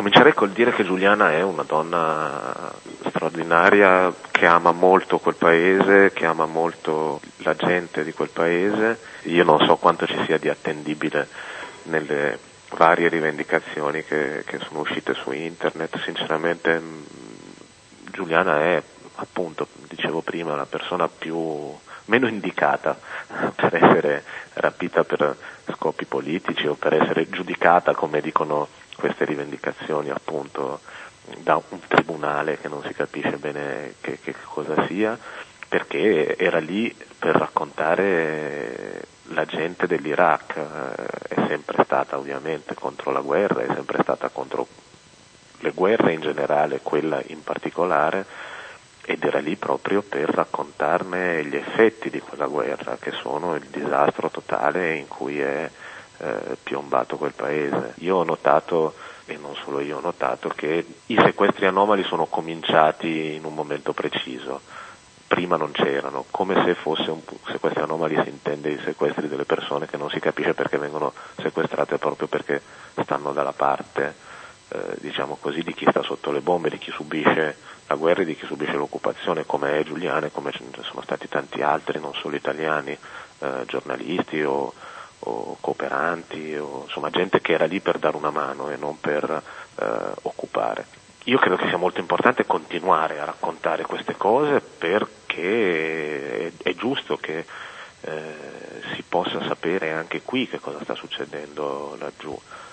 Comincerei col dire che Giuliana è una donna straordinaria, che ama molto quel paese, che ama molto la gente di quel paese. Io non so quanto ci sia di attendibile nelle varie rivendicazioni che sono uscite su internet. Sinceramente Giuliana è, appunto, dicevo prima, la persona meno indicata per essere rapita per scopi politici o per essere giudicata, come dicono queste rivendicazioni, appunto, da un tribunale che non si capisce bene che cosa sia, perché era lì per raccontare la gente dell'Iraq. È sempre stata ovviamente contro la guerra, è sempre stata contro le guerre in generale, quella in particolare, ed era lì proprio per raccontarne gli effetti di quella guerra, che sono il disastro totale in cui è piombato quel paese. Io ho notato, e non solo io ho notato, che i sequestri anomali sono cominciati in un momento preciso. Prima non c'erano, come se fosse un sequestri anomali si intende i sequestri delle persone che non si capisce perché vengono sequestrate, proprio perché stanno dalla parte, diciamo così, di chi sta sotto le bombe, di chi subisce la guerra e di chi subisce l'occupazione, come è Giuliano e come ce ne sono stati tanti altri, non solo italiani, giornalisti o cooperanti, o insomma gente che era lì per dare una mano e non per occupare. Io credo che sia molto importante continuare a raccontare queste cose, perché è giusto che si possa sapere anche qui che cosa sta succedendo laggiù.